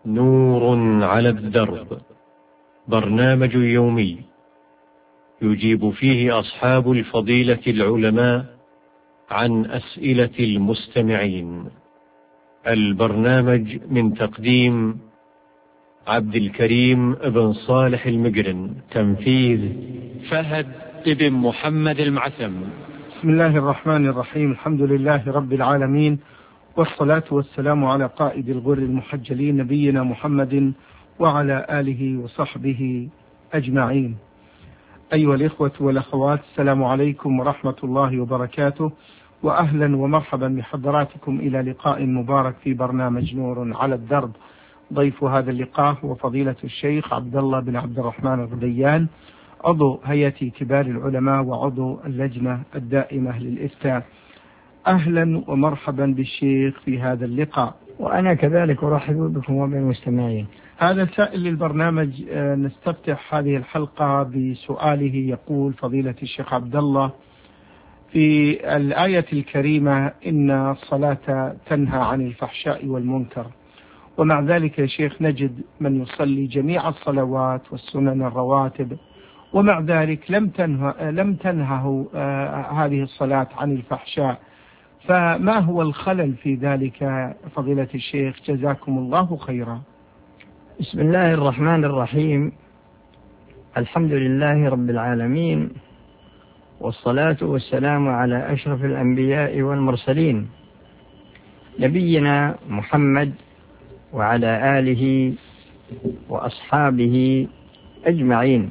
نور على الدرب، برنامج يومي يجيب فيه أصحاب الفضيلة العلماء عن أسئلة المستمعين. البرنامج من تقديم عبد الكريم بن صالح المقرن، تنفيذ فهد بن محمد المعثم. بسم الله الرحمن الرحيم. الحمد لله رب العالمين، والصلاة والسلام على قائد الغر المحجلين نبينا محمد وعلى آله وصحبه أجمعين. أيها الإخوة والأخوات، السلام عليكم ورحمة الله وبركاته، وأهلا ومرحبا بحضراتكم إلى لقاء مبارك في برنامج نور على الدرب. ضيف هذا اللقاء هو فضيلة الشيخ عبد الله بن عبد الرحمن الغديان، عضو هيئة كبار العلماء وعضو اللجنة الدائمة للإفتاء. أهلا ومرحبا بالشيخ في هذا اللقاء. وأنا كذلك أرحب بكم وبالمستمعين. هذا سائل للبرنامج نستفتح هذه الحلقة بسؤاله. يقول فضيلة الشيخ عبد الله: في الآية الكريمة إن الصلاة تنهى عن الفحشاء والمنكر، ومع ذلك يا شيخ نجد من يصلي جميع الصلوات والسنن الرواتب، ومع ذلك لم تنهه هذه الصلاة عن الفحشاء، فما هو الخلل في ذلك فضيلة الشيخ؟ جزاكم الله خيرا. بسم الله الرحمن الرحيم. الحمد لله رب العالمين، والصلاة والسلام على أشرف الأنبياء والمرسلين، نبينا محمد وعلى آله وأصحابه أجمعين.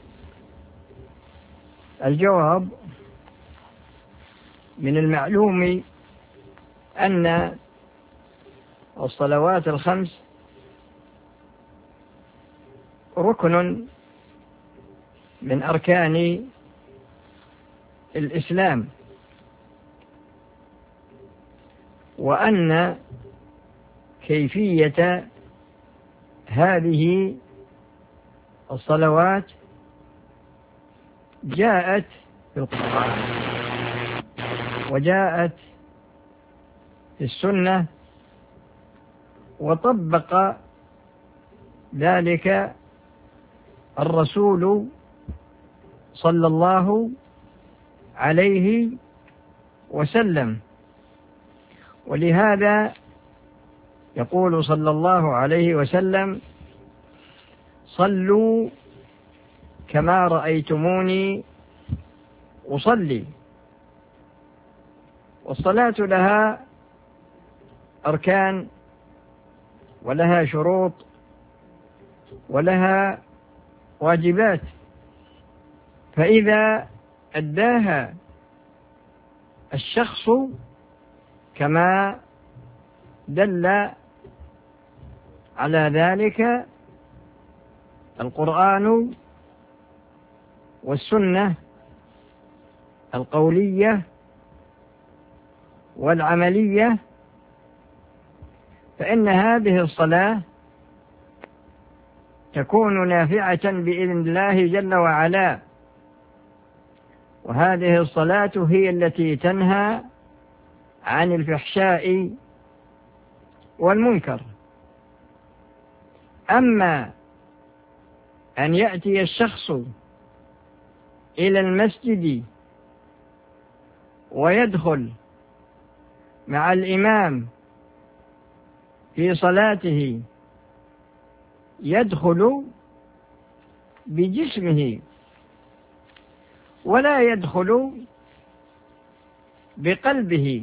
الجواب: من المعلوم أن الصلوات الخمس ركن من أركان الإسلام، وأن كيفية هذه الصلوات جاءت في القرآن وجاءت في السنة، وطبق ذلك الرسول صلى الله عليه وسلم. ولهذا يقول صلى الله عليه وسلم: صلوا كما رأيتموني أصلي. والصلاة لها أركان ولها شروط ولها واجبات، فإذا أداها الشخص كما دل على ذلك القرآن والسنة القولية والعملية، فإن هذه الصلاة تكون نافعة بإذن الله جل وعلا. وهذه الصلاة هي التي تنهى عن الفحشاء والمنكر. أما أن يأتي الشخص إلى المسجد ويدخل مع الإمام في صلاته، يدخل بجسمه ولا يدخل بقلبه.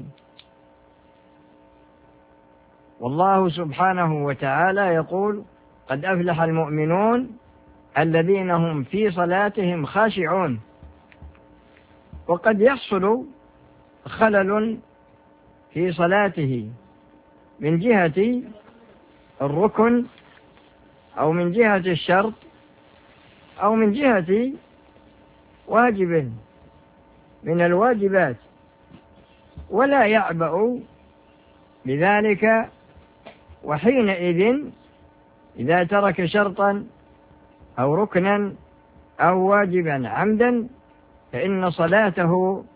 والله سبحانه وتعالى يقول: قد أفلح المؤمنون الذين هم في صلاتهم خاشعون. وقد يحصل خلل في صلاته من جهة الركن أو من جهة الشرط أو من جهة واجب من الواجبات، ولا يعبأ بذلك. وحينئذ إذا ترك شرطا أو ركنا أو واجبا عمدا فإن صلاته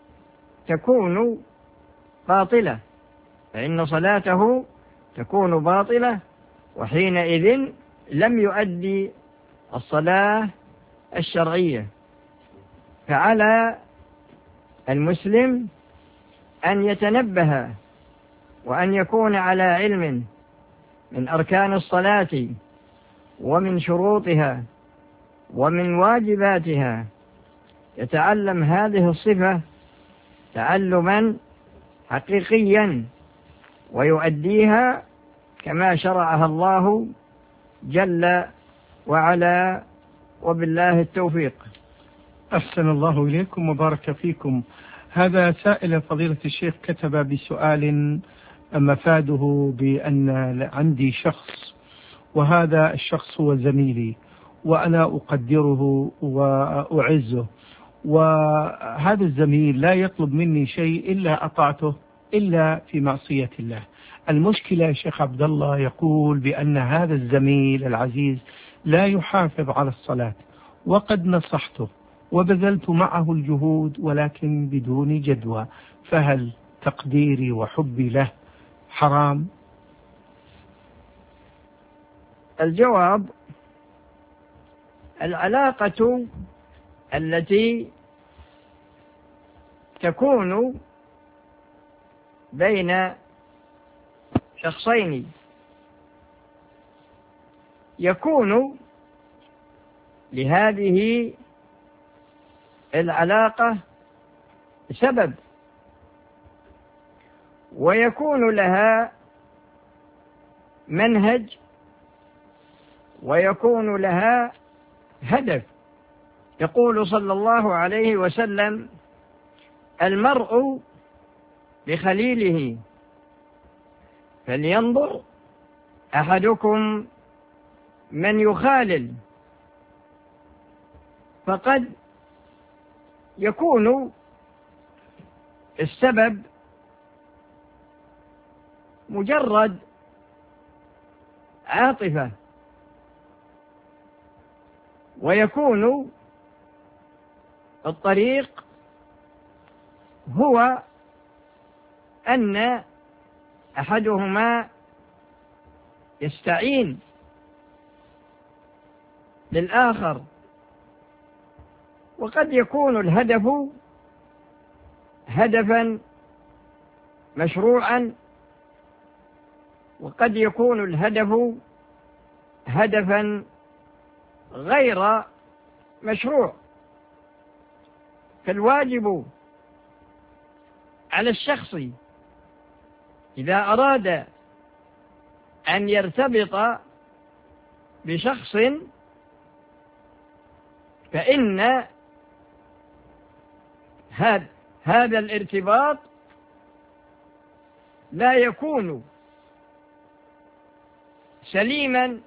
تكون باطلة، وحينئذ لم يؤدي الصلاة الشرعية. فعلى المسلم أن يتنبه وأن يكون على علم من أركان الصلاة ومن شروطها ومن واجباتها، يتعلم هذه الصفة تعلما حقيقيا ويؤديها كما شرعها الله جل وعلا، وبالله التوفيق. أحسن الله إليكم وبارك فيكم. هذا سائل فضيلة الشيخ كتب بسؤال مفاده بأن عندي شخص، وهذا الشخص هو زميلي وأنا أقدره وأعزه، وهذا الزميل لا يطلب مني شيء إلا أطعته إلا في معصية الله. المشكلة يا شيخ عبد الله يقول بأن هذا الزميل العزيز لا يحافظ على الصلاة، وقد نصحته وبذلت معه الجهود ولكن بدون جدوى، فهل تقديري وحبي له حرام؟ الجواب: العلاقة التي تكون بين شخصين يكون لهذه العلاقة سبب، ويكون لها منهج، ويكون لها هدف. يقول صلى الله عليه وسلم: المرء بخليله، فلينظر أحدكم من يخالل. فقد يكون السبب مجرد عاطفة، ويكون الطريق هو أن أحدهما يستعين للآخر، وقد يكون الهدف هدفا مشروعا، وقد يكون الهدف هدفا غير مشروع. فالواجب على الشخص إذا أراد أن يرتبط بشخص فإن هذا الارتباط لا يكون سليما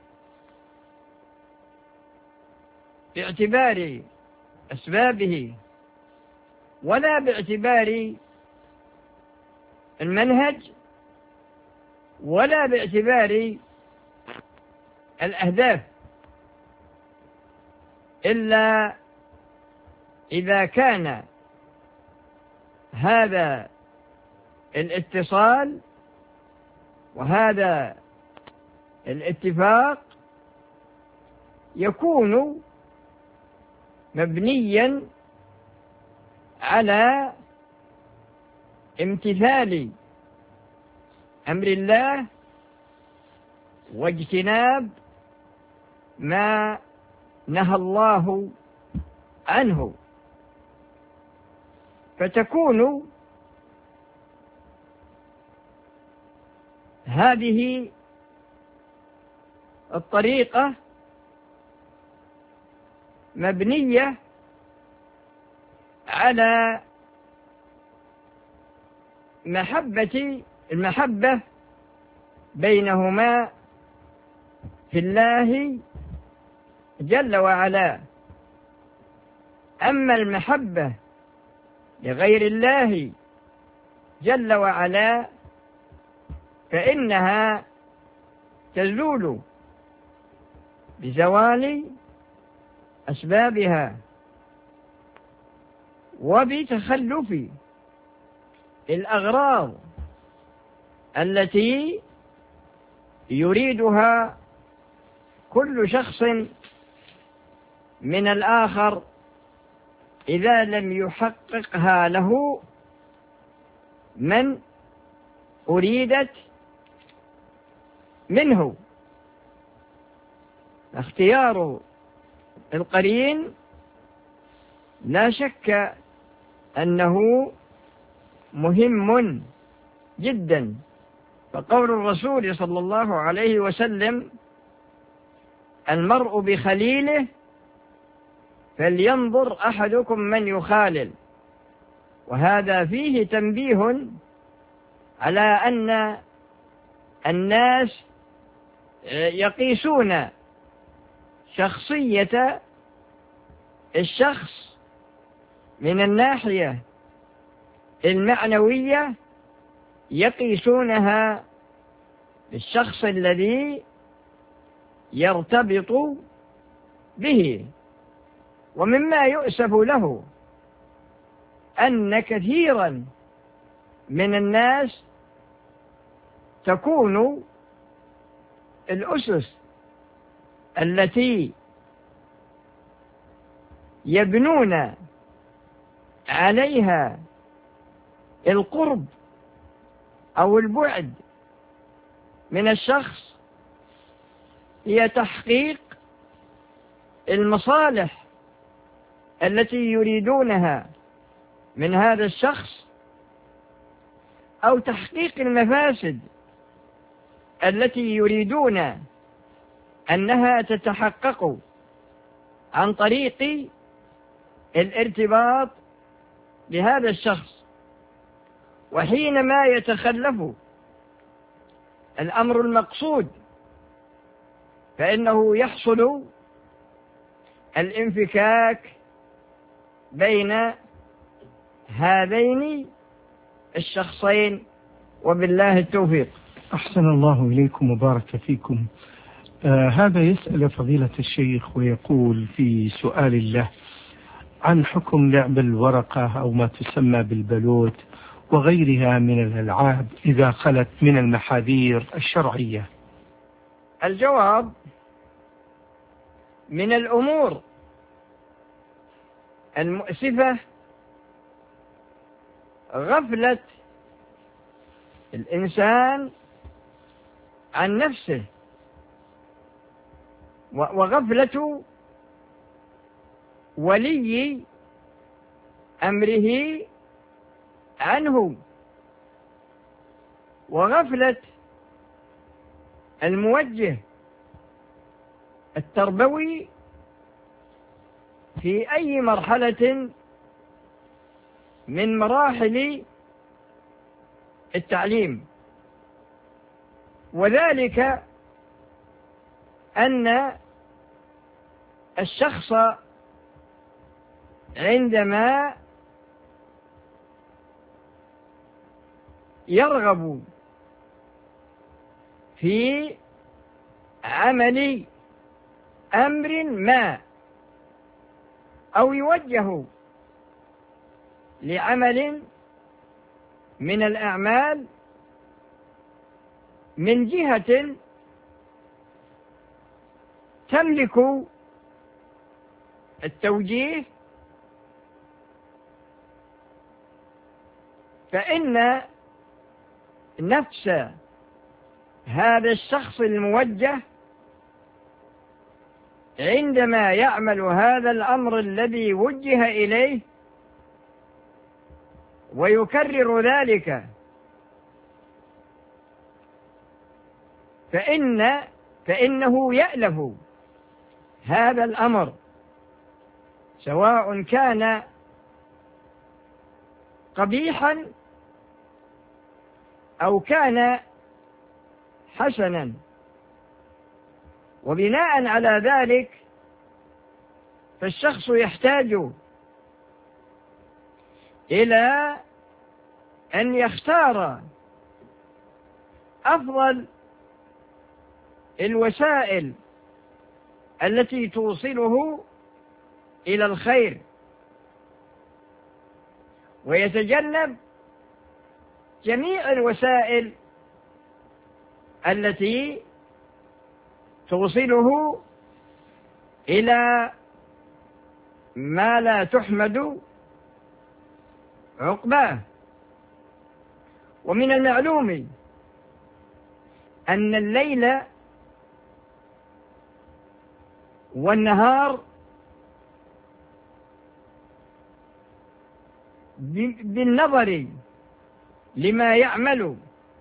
باعتبار أسبابه ولا باعتبار المنهج ولا باعتبار الأهداف، إلا إذا كان هذا الاتصال وهذا الاتفاق يكون مبنيا على امتثال أمر الله واجتناب ما نهى الله عنه، فتكون هذه الطريقة مبنية على المحبة بينهما في الله جل وعلا. أما المحبة لغير الله جل وعلا فإنها تزول بزوال أسبابها وبتخلف الأغراض التي يريدها كل شخص من الآخر إذا لم يحققها له من أريدت منه. اختيار القرين لا شك أنه مهم جدا، فقول الرسول صلى الله عليه وسلم: المرء بخليله فلينظر أحدكم من يخالل. وهذا فيه تنبيه على أن الناس يقيسون شخصية الشخص من الناحية المعنوية، يقيسونها بالشخص الذي يرتبط به. ومما يؤسف له أن كثيرا من الناس تكون الأسس التي يبنون عليها القرب أو البعد من الشخص هي تحقيق المصالح التي يريدونها من هذا الشخص، أو تحقيق المفاسد التي يريدون أنها تتحقق عن طريق الارتباط بهذا الشخص. وحينما يتخلف الأمر المقصود فإنه يحصل الانفكاك بين هذين الشخصين، وبالله التوفيق. أحسن الله إليكم وبارك فيكم. هذا يسأل فضيلة الشيخ ويقول في سؤال له عن حكم لعب الورقة أو ما تسمى بالبلوت وغيرها من الألعاب إذا خلت من المحاذير الشرعية. الجواب: من الأمور المؤسفة غفلة الإنسان عن نفسه وغفلة ولي أمره عنه، وغفلة الموجه التربوي في أي مرحلة من مراحل التعليم. وذلك أن الشخص عندما يرغب في عمل أمر ما أو يوجه لعمل من الأعمال من جهة تملك التوجيه، فإن نفس هذا الشخص الموجه عندما يعمل هذا الأمر الذي وجه إليه ويكرر ذلك فإنه يألف هذا الأمر، سواء كان قبيحا أو كان حسنا. وبناء على ذلك فالشخص يحتاج إلى أن يختار أفضل الوسائل التي توصله إلى الخير، ويتجنب جميع الوسائل التي توصله إلى ما لا تحمد عقباه. ومن المعلوم أن الليل والنهار بالنظر لما يعمل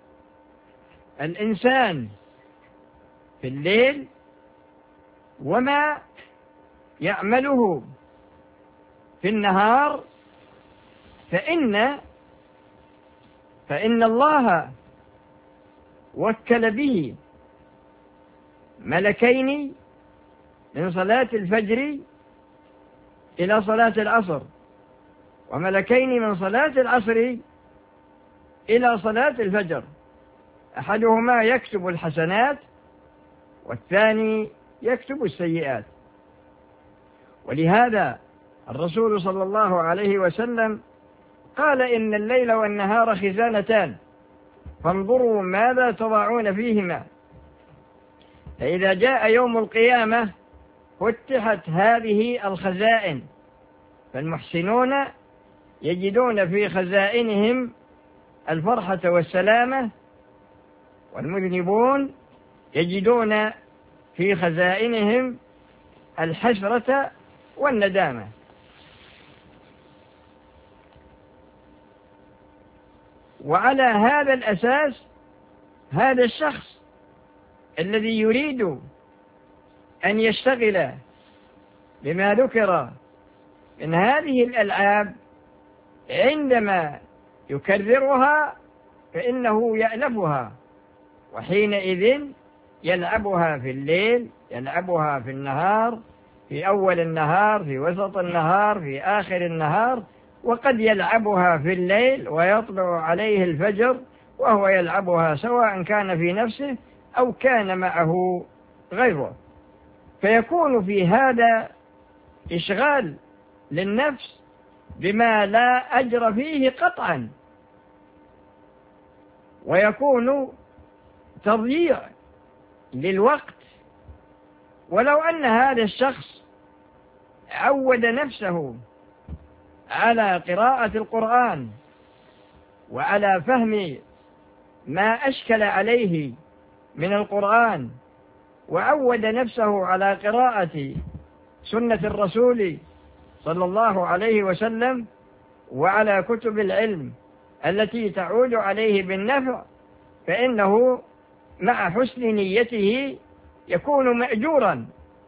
الإنسان في الليل وما يعمله في النهار، فإن الله وكل به ملكين من صلاة الفجر إلى صلاة العصر، وملكين من صلاة العصر إلى صلاة الفجر، أحدهما يكتب الحسنات والثاني يكتب السيئات. ولهذا الرسول صلى الله عليه وسلم قال: إن الليل والنهار خزانتان فانظروا ماذا تضعون فيهما، فإذا جاء يوم القيامة فتحت هذه الخزائن، فالمحسنون يجدون في خزائنهم الفرحة والسلامة، والمذنبون يجدون في خزائنهم الحسرة والندامة. وعلى هذا الأساس هذا الشخص الذي يريد أن يشتغل بما ذكر من هذه الألعاب عندما يكررها فإنه يألفها، وحينئذ يلعبها في الليل، يلعبها في النهار، في أول النهار، في وسط النهار، في آخر النهار، وقد يلعبها في الليل ويطلع عليه الفجر وهو يلعبها، سواء كان في نفسه أو كان معه غيره، فيكون في هذا إشغال للنفس بما لا أجر فيه قطعا، ويكون تضييع للوقت. ولو أن هذا الشخص عود نفسه على قراءة القرآن وعلى فهم ما أشكل عليه من القرآن، وعود نفسه على قراءة سنة الرسول صلى الله عليه وسلم وعلى كتب العلم التي تعود عليه بالنفع، فإنه مع حسن نيته يكون مأجورا،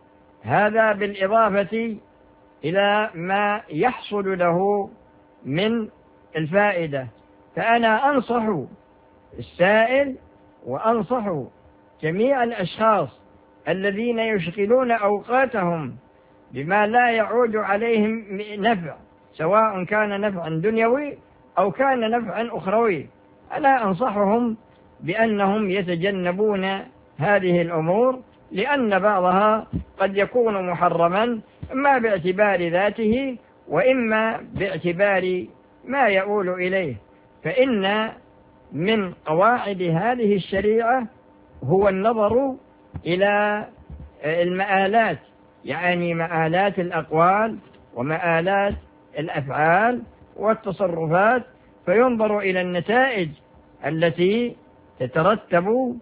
هذا بالإضافة إلى ما يحصل له من الفائدة. فأنا أنصح السائل وأنصح جميع الأشخاص الذين يشغلون أوقاتهم بما لا يعود عليهم نفع، سواء كان نفعا دنيوي أو كان نفعا أخروي، أنا أنصحهم بأنهم يتجنبون هذه الأمور، لأن بعضها قد يكون محرما إما باعتبار ذاته وإما باعتبار ما يؤول إليه. فإن من قواعد هذه الشريعة هو النظر إلى المآلات، يعني مآلات الأقوال ومآلات الأفعال والتصرفات، فينظر إلى النتائج التي تترتب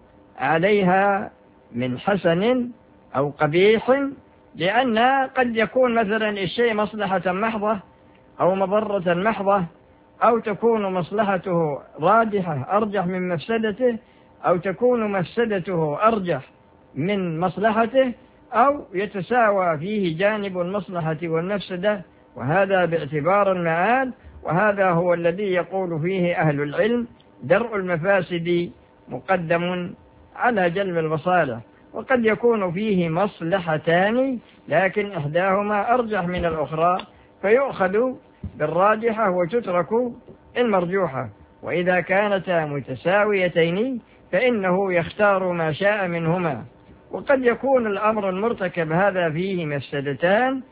عليها من حسن أو قبيح، لأن قد يكون مثلا الشيء مصلحة محضة أو مضرة محضة، أو تكون مصلحته راجحة أرجح من مفسدته، أو تكون مفسدته أرجح من مصلحته، أو يتساوى فيه جانب المصلحة والمفسدة، وهذا باعتبار المآل. وهذا هو الذي يقول فيه أهل العلم: درء المفاسد مقدم على جلب المصالح. وقد يكون فيه مصلحتان لكن إحداهما أرجح من الأخرى، فيؤخذ بالراجحة وتترك المرجوحة، وإذا كانتا متساويتين فإنه يختار ما شاء منهما. وقد يكون الأمر المرتكب هذا فيه مفسدتان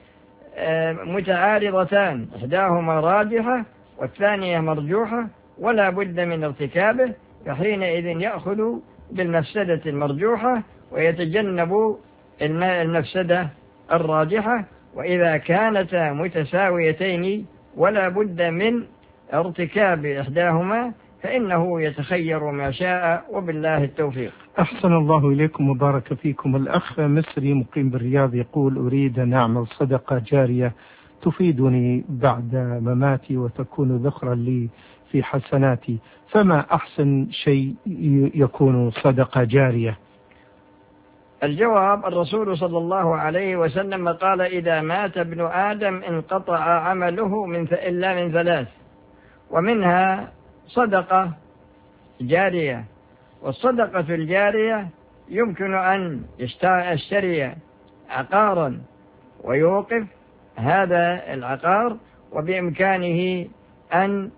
متعارضتان، إحداهما راجحة والثانية مرجوحة، ولا بد من ارتكابه، فحينئذ يأخذ بالمفسدة المرجوحة ويتجنب المفسدة الراجحة. وإذا كانتا متساويتين ولا بد من ارتكاب إحداهما فإنه يتخير ما شاء، وبالله التوفيق. أحسن الله إليكم وبارك فيكم. الأخ مصري مقيم بالرياض يقول: أريد أن أعمل صدقة جارية تفيدني بعد مماتي وتكون ذخرا لي في حسناتي، فما أحسن شيء يكون صدقة جارية؟ الجواب: الرسول صلى الله عليه وسلم قال: إذا مات ابن آدم انقطع عمله إلا من ثلاث، ومنها صدقة جارية. والصدقة الجارية يمكن أن يشتري عقارا ويوقف هذا العقار، وبإمكانه أن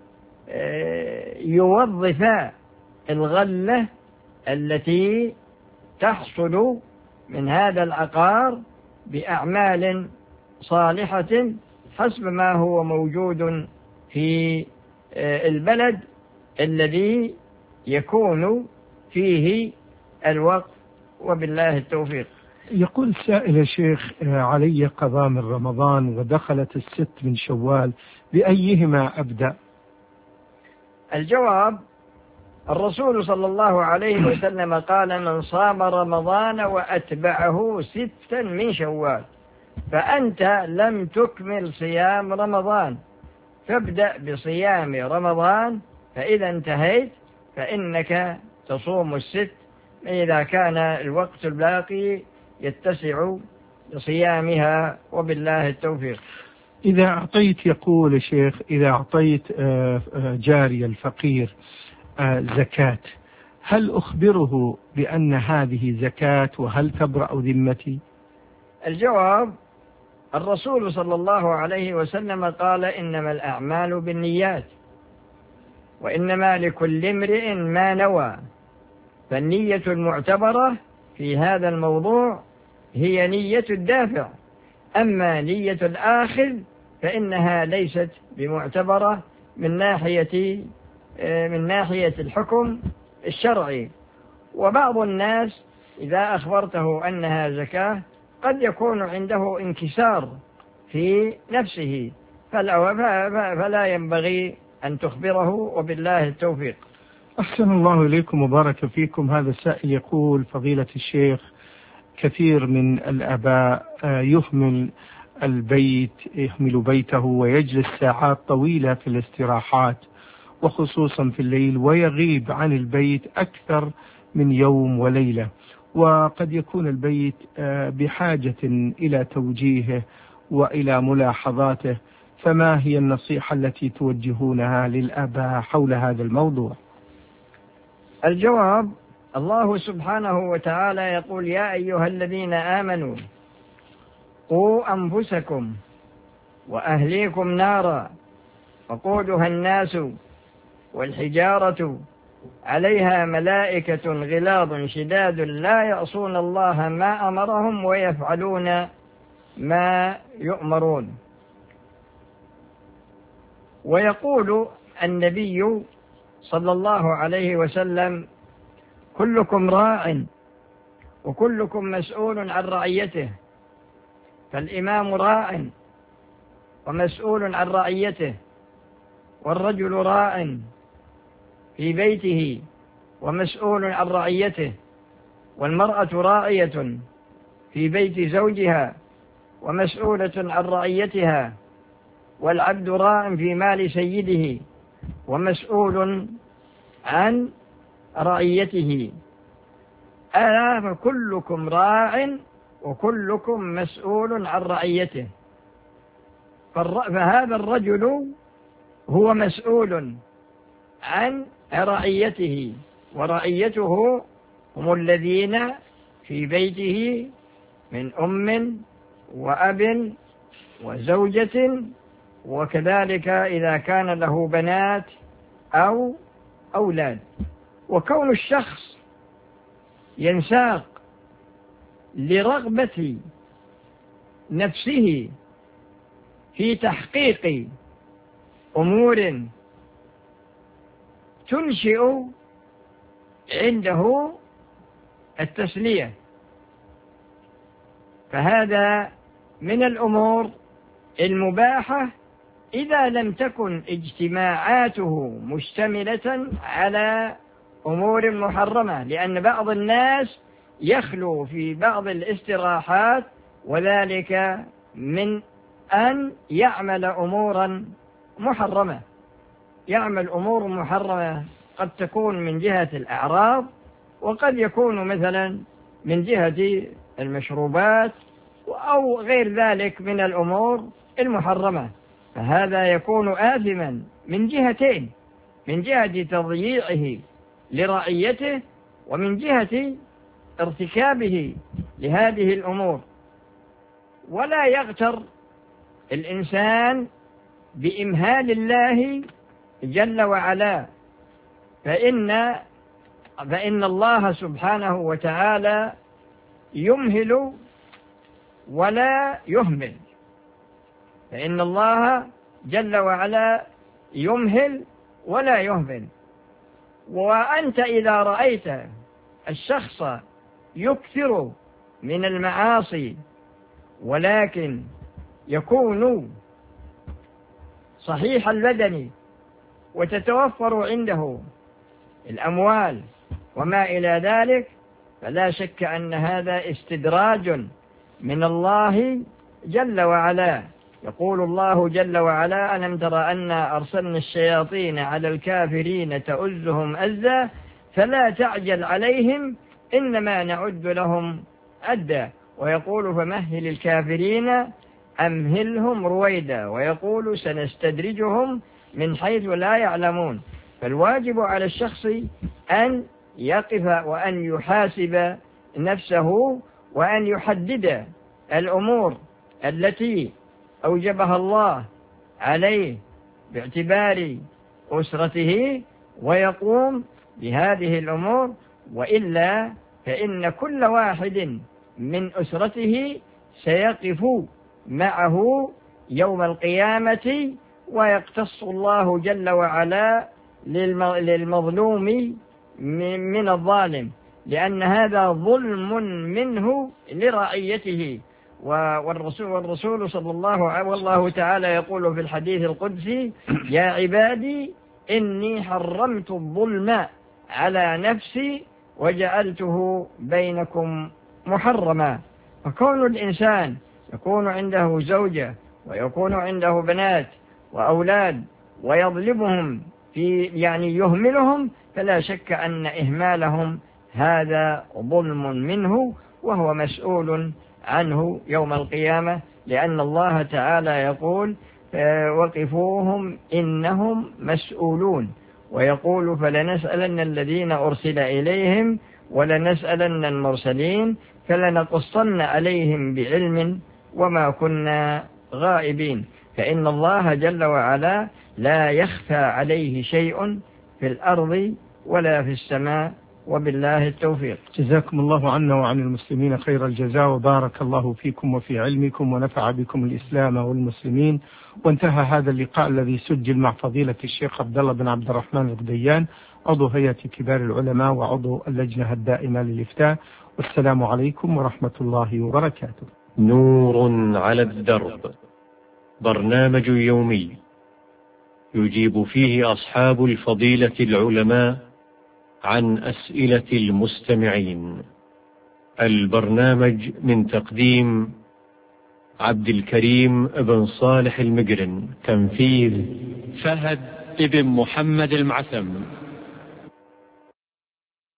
يوظف الغلة التي تحصل من هذا العقار بأعمال صالحة حسب ما هو موجود في البلد الذي يكون فيه الوقف، وبالله التوفيق. يقول السائل: يا شيخ، علي قضاء من رمضان ودخلت 6 من شوال، بأيهما أبدأ؟ الجواب: الرسول صلى الله عليه وسلم قال: من صام رمضان وأتبعه 6 من شوال، فأنت لم تكمل صيام رمضان، فابدأ بصيام رمضان، فإذا انتهيت فإنك تصوم 6 إذا كان الوقت الباقي يتسع لصيامها، وبالله التوفيق. إذا أعطيت، يقول الشيخ، إذا أعطيت جاري الفقير زكاة، هل أخبره بأن هذه زكاة وهل تبرأ ذمتي؟ الجواب: الرسول صلى الله عليه وسلم قال: إنما الأعمال بالنيات، وإنما لكل امرئ ما نوى. فالنية المعتبرة في هذا الموضوع هي نية الدافع، أما نية الآخذ فإنها ليست بمعتبرة من ناحية الحكم الشرعي. وبعض الناس إذا أخبرته أنها زكاة قد يكون عنده انكسار في نفسه، فلا ينبغي أن تخبره، وبالله التوفيق. أحسن الله إليكم وبارك فيكم. هذا السائل يقول: فضيلة الشيخ، كثير من الآباء يهمل بيته ويجلس ساعات طويلة في الاستراحات وخصوصا في الليل، ويغيب عن البيت أكثر من يوم وليلة، وقد يكون البيت بحاجة إلى توجيهه وإلى ملاحظاته، فما هي النصيحة التي توجهونها للآباء حول هذا الموضوع؟ الجواب: الله سبحانه وتعالى يقول: يا أيها الذين آمنوا قوا أنفسكم وأهليكم نارا وقودها الناس والحجارة عليها ملائكة غلاظ شداد لا يعصون الله ما أمرهم ويفعلون ما يؤمرون. ويقول النبي صلى الله عليه وسلم: كلكم راع وكلكم مسؤول عن رعيته. فالإمام راع ومسؤول عن رعيته، والرجل راع في بيته ومسؤول عن رعيته، والمرأة راعية في بيت زوجها ومسؤولة عن رعيتها، والعبد راع في مال سيده ومسؤول عن رعيته. ألا فكلكم راع وكلكم مسؤول عن رعيته. فهذا الرجل هو مسؤول عن رعيته، ورعيته هم الذين في بيته من أم وأب وزوجة، وكذلك إذا كان له بنات أو أولاد. وكون الشخص ينساق لرغبة نفسه في تحقيق أمور تنشئ عنده التسلية فهذا من الأمور المباحة إذا لم تكن اجتماعاته مشتملة على أمور محرمة، لأن بعض الناس يخلو في بعض الاستراحات وذلك من أن يعمل أمورا محرمة، يعمل أمور محرمة قد تكون من جهة الأعراض، وقد يكون مثلا من جهة المشروبات أو غير ذلك من الأمور المحرمة، فهذا يكون آثما من جهتين: من جهة تضييعه لرعيته، ومن جهة ارتكابه لهذه الأمور. ولا يغتر الإنسان بإمهال الله جل وعلا، فإن الله سبحانه وتعالى يمهل ولا يهمل، فإن الله جل وعلا يمهل ولا يهمل. وأنت إذا رأيت الشخص يكثر من المعاصي ولكن يكون صحيح البدن وتتوفر عنده الأموال وما إلى ذلك، فلا شك أن هذا استدراج من الله جل وعلا. يقول الله جل وعلا: ألم تر أنا أرسلنا الشياطين على الكافرين تؤزهم أزا فلا تعجل عليهم إنما نعد لهم أدا. ويقول: فمهل الكافرين أمهلهم رويدا. ويقول: سنستدرجهم من حيث لا يعلمون. فالواجب على الشخص أن يقف وأن يحاسب نفسه وأن يحدد الأمور التي أوجبها الله عليه باعتبار أسرته ويقوم بهذه الأمور، وإلا فإن كل واحد من أسرته سيقف معه يوم القيامة، ويقتص الله جل وعلا للمظلوم من الظالم، لأن هذا ظلم منه لرعيته. والرسول صلى الله عليه والله تعالى يقول في الحديث القدسي: يا عبادي إني حرمت الظلم على نفسي وجعلته بينكم محرما. فكون الإنسان يكون عنده زوجة ويكون عنده بنات وأولاد ويظلمهم يعني يهملهم، فلا شك أن إهمالهم هذا ظلم منه، وهو مسؤول عنه يوم القيامة، لأن الله تعالى يقول: وقفوهم إنهم مسؤولون. ويقول: فلنسألن الذين أرسل إليهم ولنسألن المرسلين فلنقصن عليهم بعلم وما كنا غائبين. فإن الله جل وعلا لا يخفى عليه شيء في الأرض ولا في السماء، وبالله التوفيق. جزاكم الله عنا وعن المسلمين خير الجزاء، وبارك الله فيكم وفي علمكم ونفع بكم الإسلام والمسلمين. وانتهى هذا اللقاء الذي سجل مع فضيلة الشيخ عبد الله بن عبد الرحمن الغديان، عضو هيئة كبار العلماء وعضو اللجنة الدائمة للإفتاء. والسلام عليكم ورحمة الله وبركاته. نور على الدرب، برنامج يومي يجيب فيه أصحاب الفضيلة العلماء عن أسئلة المستمعين. البرنامج من تقديم عبد الكريم بن صالح المقرن، تنفيذ فهد بن محمد المعسم.